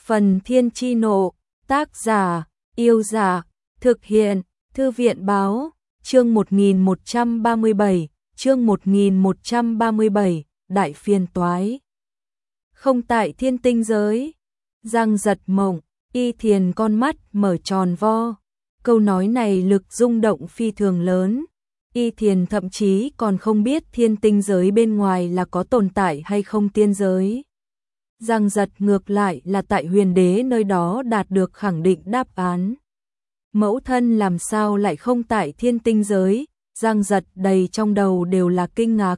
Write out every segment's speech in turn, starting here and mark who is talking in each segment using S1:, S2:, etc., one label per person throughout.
S1: Phần Thiên Chi Nộ, tác giả, Yêu Dạ, thực hiện, Thư viện Báo, chương 1137, chương 1137, Đại Phiên Toái. Không tại thiên tinh giới, Giang giật mộng, Y Thiền con mắt mở tròn vo. Câu nói này lực rung động phi thường lớn. Y Thiền thậm chí còn không biết thiên tinh giới bên ngoài là có tồn tại hay không tiên giới. Giang giật ngược lại là tại Huyền Đế nơi đó đạt được khẳng định đáp án. Mẫu thân làm sao lại không tại thiên tinh giới? Giang giật đầy trong đầu đều là kinh ngạc.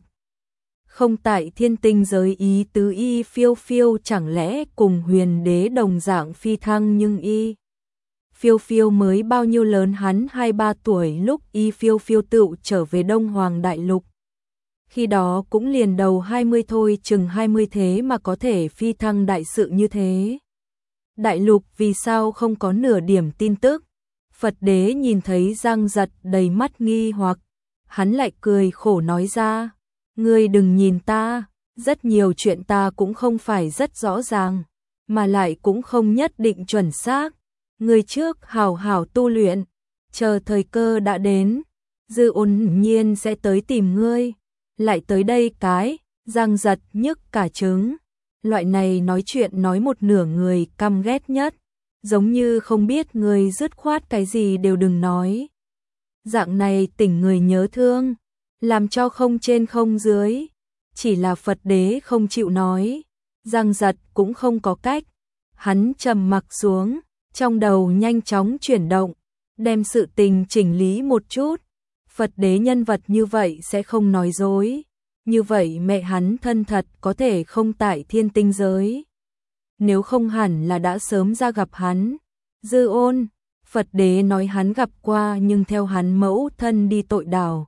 S1: Không tại thiên tinh giới ý tứ Y Phiêu Phiêu chẳng lẽ cùng Huyền Đế đồng dạng phi thăng, nhưng Y Phiêu Phiêu mới bao nhiêu lớn, hắn 2-3 tuổi lúc Y Phiêu Phiêu tựu trở về Đông Hoàng Đại Lục. Khi đó cũng liền đầu 20 thôi, chừng 20 thế mà có thể phi thăng đại sự như thế. Đại Lục vì sao không có nửa điểm tin tức? Phật Đế nhìn thấy Giang giật đầy mắt nghi hoặc, hắn lại cười khổ nói ra, ngươi đừng nhìn ta, rất nhiều chuyện ta cũng không phải rất rõ ràng, mà lại cũng không nhất định chuẩn xác. Ngươi trước hảo hảo tu luyện, chờ thời cơ đã đến, Dư Ôn nhiên sẽ tới tìm ngươi. Lại tới đây cái, Giang giật nhức cả trứng. Loại này nói chuyện nói một nửa người căm ghét nhất, giống như không biết người dứt khoát cái gì đều đừng nói. Dạng này tỉnh người nhớ thương, làm cho không trên không dưới. Chỉ là Phật Đế không chịu nói, Giang giật cũng không có cách. Hắn trầm mặc xuống, trong đầu nhanh chóng chuyển động, đem sự tình chỉnh lý một chút. Phật Đế nhân vật như vậy sẽ không nói dối, như vậy mẹ hắn thân thật có thể không tại thiên tinh giới. Nếu không hẳn là đã sớm ra gặp hắn. Dư Ôn, Phật Đế nói hắn gặp qua nhưng theo hắn mẫu thân đi tội đảo.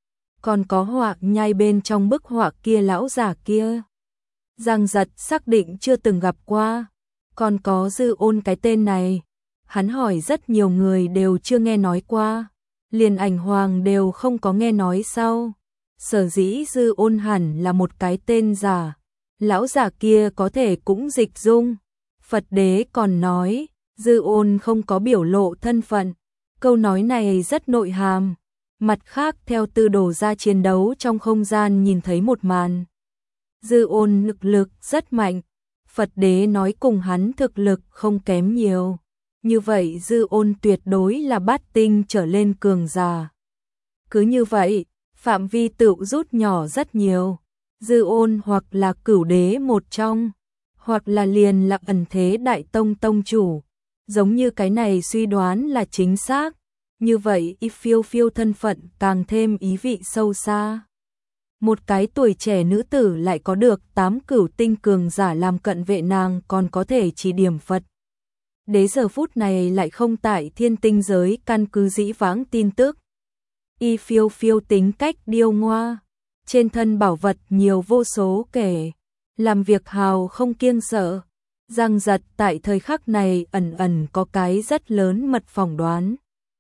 S1: Còn có họa nhai bên trong bức họa kia lão giả kia. Giang giật xác định chưa từng gặp qua. Còn có Dư Ôn cái tên này, hắn hỏi rất nhiều người đều chưa nghe nói qua. Liền Ảnh Hoàng đều không có nghe nói sau. Sở dĩ Dư Ôn hẳn là một cái tên giả. Lão giả kia có thể cũng dịch dung. Phật Đế còn nói, Dư Ôn không có biểu lộ thân phận. Câu nói này rất nội hàm. Mặt khác theo Tư Đồ ra chiến đấu trong không gian nhìn thấy một màn. Dư Ôn lực rất mạnh. Phật Đế nói cùng hắn thực lực không kém nhiều. Như vậy Dư Ôn tuyệt đối là bát tinh trở lên cường giả. Cứ như vậy, phạm vi tựu rút nhỏ rất nhiều. Dư Ôn hoặc là Cửu Đế một trong, hoặc là liền là ẩn thế Đại Tông tông chủ. Giống như cái này suy đoán là chính xác. Như vậy Y Phiêu Phiêu thân phận càng thêm ý vị sâu xa. Một cái tuổi trẻ nữ tử lại có được 8 cửu tinh cường giả làm cận vệ, nàng còn có thể chỉ điểm Phật Đế giờ phút này lại không tại thiên tinh giới, căn cứ dĩ vãng tin tức. Y Phiêu Phiêu tính cách điêu ngoa, trên thân bảo vật nhiều vô số kể, làm việc hào không kiêng sợ. Giang giật tại thời khắc này ẩn ẩn có cái rất lớn mật phỏng đoán.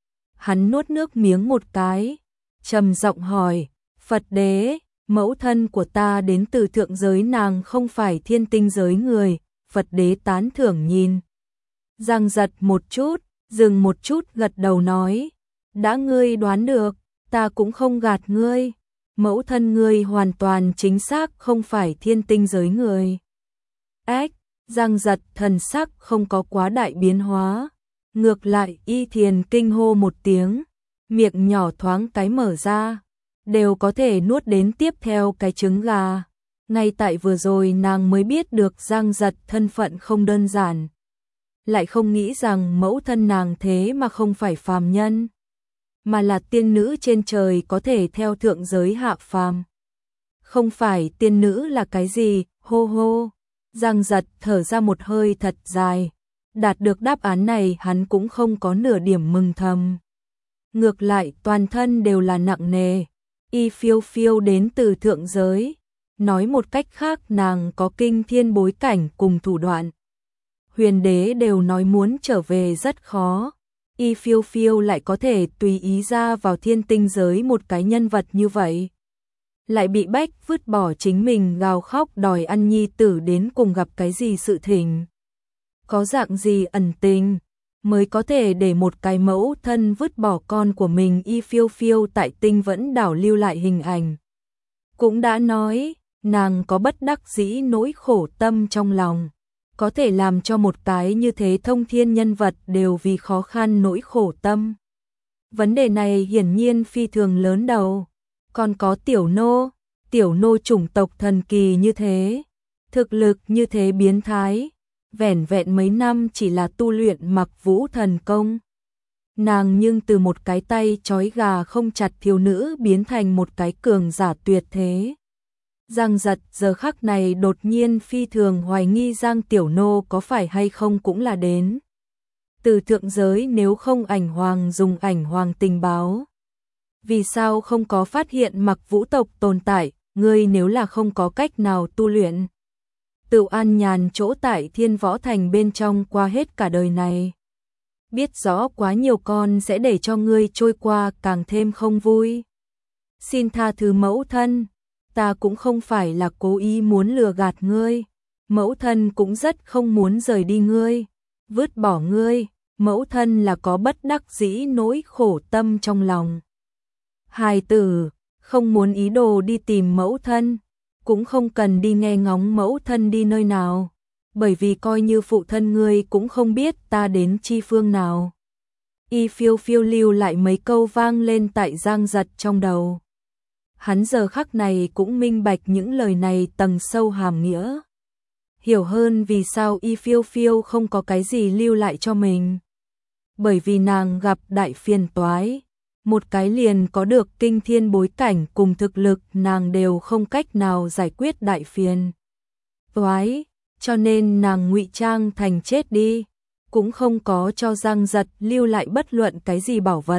S1: Hắn nuốt nước miếng một cái, trầm giọng hỏi, Phật Đế, mẫu thân của ta đến từ thượng giới, nàng không phải thiên tinh giới người. Phật Đế tán thưởng nhìn Giang giật một chút, dừng một chút gật đầu nói, đã ngươi đoán được, ta cũng không gạt ngươi. Mẫu thân ngươi hoàn toàn chính xác không phải thiên tinh giới người. Ách, Giang giật thần sắc không có quá đại biến hóa. Ngược lại Y Thiền kinh hô một tiếng, miệng nhỏ thoáng cái mở ra, đều có thể nuốt đến tiếp theo cái trứng gà. Ngay tại vừa rồi nàng mới biết được Giang giật thân phận không đơn giản. Lại không nghĩ rằng mẫu thân nàng thế mà không phải phàm nhân, mà là tiên nữ trên trời, có thể theo thượng giới hạ phàm. Không phải tiên nữ là cái gì? Hô hô. Giang giật thở ra một hơi thật dài. Đạt được đáp án này hắn cũng không có nửa điểm mừng thầm. Ngược lại toàn thân đều là nặng nề. Y Phiêu Phiêu đến từ thượng giới. Nói một cách khác nàng có kinh thiên bối cảnh cùng thủ đoạn. Huyền Đế đều nói muốn trở về rất khó. Y Phiêu Phiêu lại có thể tùy ý ra vào thiên tinh giới, một cái nhân vật như vậy. Lại bị bách vứt bỏ chính mình, gào khóc đòi ăn nhi tử, đến cùng gặp cái gì sự thỉnh. có dạng gì ẩn tình, mới có thể để một cái mẫu thân vứt bỏ con của mình Y Phiêu Phiêu tại Tinh Vẫn Đảo lưu lại hình ảnh. Cũng đã nói, nàng có bất đắc dĩ nỗi khổ tâm trong lòng, có thể làm cho một cái như thế thông thiên nhân vật đều vì khó khăn nỗi khổ tâm. Vấn đề này hiển nhiên phi thường lớn đầu, còn có tiểu nô chủng tộc thần kỳ như thế, thực lực như thế biến thái, vẻn vẹn mấy năm chỉ là tu luyện Mặc Vũ thần công. Nàng nhưng từ một cái tay trói gà không chặt thiếu nữ biến thành một cái cường giả tuyệt thế. Giang Giật giờ khắc này đột nhiên phi thường hoài nghi Giang Tiểu Nô có phải hay không cũng là đến từ thượng giới, nếu không ảnh hoàng dùng ảnh hoàng tình báo. Vì sao không có phát hiện Mặc Vũ tộc tồn tại, ngươi nếu là không có cách nào tu luyện, tự an nhàn chỗ tại Thiên Võ Thành bên trong qua hết cả đời này. Biết rõ quá nhiều con sẽ để cho ngươi trôi qua càng thêm không vui. Xin tha thứ mẫu thân, ta cũng không phải là cố ý muốn lừa gạt ngươi, mẫu thân cũng rất không muốn rời đi ngươi, vứt bỏ ngươi, mẫu thân là có bất đắc dĩ nỗi khổ tâm trong lòng. Hài tử, không muốn ý đồ đi tìm mẫu thân, cũng không cần đi nghe ngóng mẫu thân đi nơi nào, bởi vì coi như phụ thân ngươi cũng không biết ta đến chi phương nào. Y Phiêu Phiêu lưu lại mấy câu vang lên tại Giang Giật trong đầu. Hắn giờ khắc này cũng minh bạch những lời này tầng sâu hàm nghĩa. Hiểu hơn vì sao Y Phiêu Phiêu không có cái gì lưu lại cho mình. Bởi vì nàng gặp đại phiền toái, một cái liền có được kinh thiên bối cảnh cùng thực lực nàng đều không cách nào giải quyết đại phiền toái, cho nên nàng ngụy trang thành chết đi, cũng không có cho Giang Giật lưu lại bất luận cái gì bảo vật.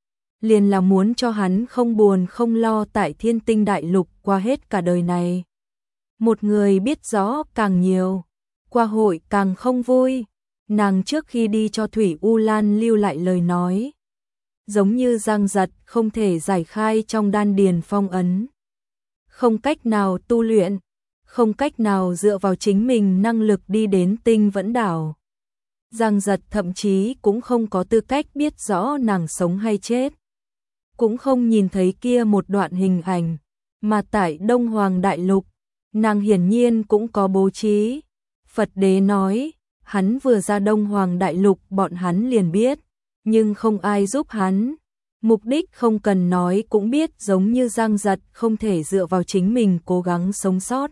S1: Liền là muốn cho hắn không buồn không lo tại Thiên Tinh Đại Lục qua hết cả đời này. Một người biết rõ càng nhiều, qua hội càng không vui. Nàng trước khi đi cho Thủy U Lan lưu lại lời nói, giống như Giang Giật không thể giải khai trong đan điền phong ấn, không cách nào tu luyện, không cách nào dựa vào chính mình năng lực đi đến Tinh Vẫn Đảo. Giang Giật thậm chí cũng không có tư cách biết rõ nàng sống hay chết, cũng không nhìn thấy kia một đoạn hình ảnh, mà tại Đông Hoàng Đại Lục, nàng hiển nhiên cũng có bố trí. Phật Đế nói, hắn vừa ra Đông Hoàng Đại Lục bọn hắn liền biết, nhưng không ai giúp hắn. Mục đích không cần nói cũng biết, giống như Giang Giật không thể dựa vào chính mình cố gắng sống sót.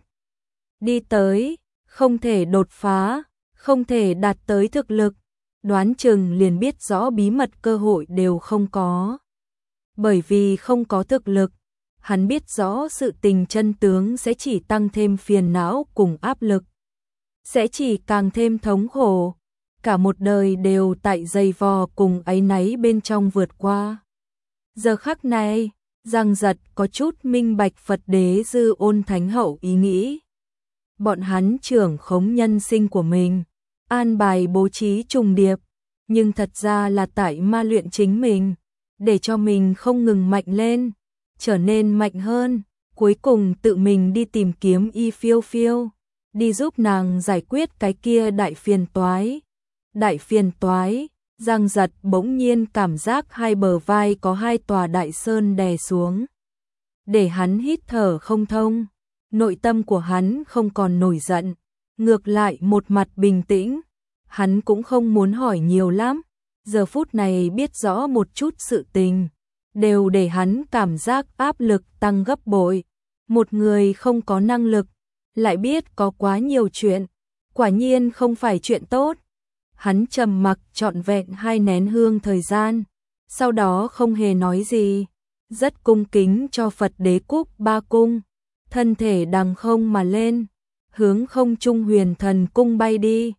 S1: Đi tới, không thể đột phá, không thể đạt tới thực lực, đoán chừng liền biết rõ bí mật cơ hội đều không có. Bởi vì không có thực lực, hắn biết rõ sự tình chân tướng sẽ chỉ tăng thêm phiền não cùng áp lực, sẽ chỉ càng thêm thống khổ, cả một đời đều tại dày vò cùng áy náy bên trong vượt qua. Giờ khắc này, Giang Giật có chút minh bạch Phật Đế Dư Ôn Thánh Hậu ý nghĩ. Bọn hắn trưởng khống nhân sinh của mình, an bài bố trí trùng điệp, nhưng thật ra là tại ma luyện chính mình, để cho mình không ngừng mạnh lên, trở nên mạnh hơn, cuối cùng tự mình đi tìm kiếm Y Phiêu Phiêu, đi giúp nàng giải quyết cái kia đại phiền toái. Đại phiền toái, Giang Giật bỗng nhiên cảm giác hai bờ vai có hai tòa đại sơn đè xuống, để hắn hít thở không thông. Nội tâm của hắn không còn nổi giận, ngược lại một mặt bình tĩnh. Hắn cũng không muốn hỏi nhiều lắm, giờ phút này biết rõ một chút sự tình, đều để hắn cảm giác áp lực tăng gấp bội. Một người không có năng lực, lại biết có quá nhiều chuyện, quả nhiên không phải chuyện tốt. Hắn trầm mặc trọn vẹn 2 nén hương thời gian, sau đó không hề nói gì, rất cung kính cho Phật Đế cúp 3 cung, thân thể đằng không mà lên, hướng không trung Huyền Thần cung bay đi.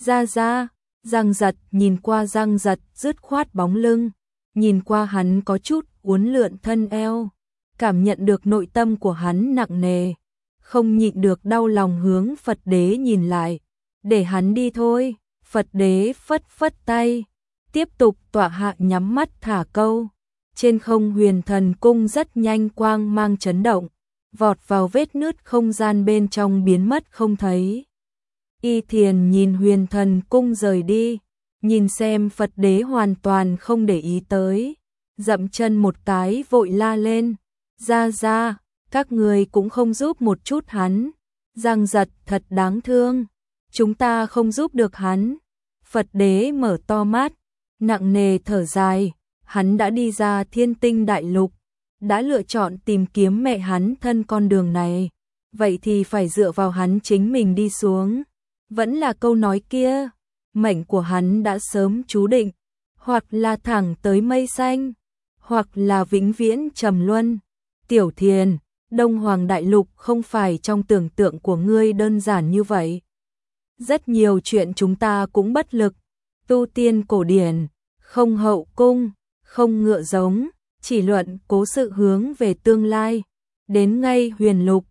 S1: Ra, Giang Giật nhìn qua Giang Giật dứt khoát bóng lưng, nhìn qua hắn có chút uốn lượn thân eo, cảm nhận được nội tâm của hắn nặng nề, không nhịn được đau lòng hướng Phật Đế nhìn lại, để hắn đi thôi. Phật Đế phất phất tay, tiếp tục tọa hạ nhắm mắt thả câu. Trên không Huyền Thần cung rất nhanh quang mang chấn động, vọt vào vết nứt không gian bên trong biến mất không thấy. Y Thiền nhìn Huyền Thần Cung rời đi, nhìn xem Phật Đế hoàn toàn không để ý tới, dậm chân một cái vội la lên, ra, các người cũng không giúp một chút hắn, Giang Giật thật đáng thương, chúng ta không giúp được hắn. Phật Đế mở to mắt, nặng nề thở dài, hắn đã đi ra Thiên Tinh Đại Lục, đã lựa chọn tìm kiếm mẹ hắn thân con đường này, vậy thì phải dựa vào hắn chính mình đi xuống. Vẫn là câu nói kia, mệnh của hắn đã sớm chú định, hoặc là thẳng tới mây xanh, hoặc là vĩnh viễn trầm luân. Tiểu Thiền, Đông Hoàng Đại Lục không phải trong tưởng tượng của ngươi đơn giản như vậy. Rất nhiều chuyện chúng ta cũng bất lực, tu tiên cổ điển, không hậu cung, không ngựa giống, chỉ luận cố sự hướng về tương lai. Đến ngay Huyền Lục,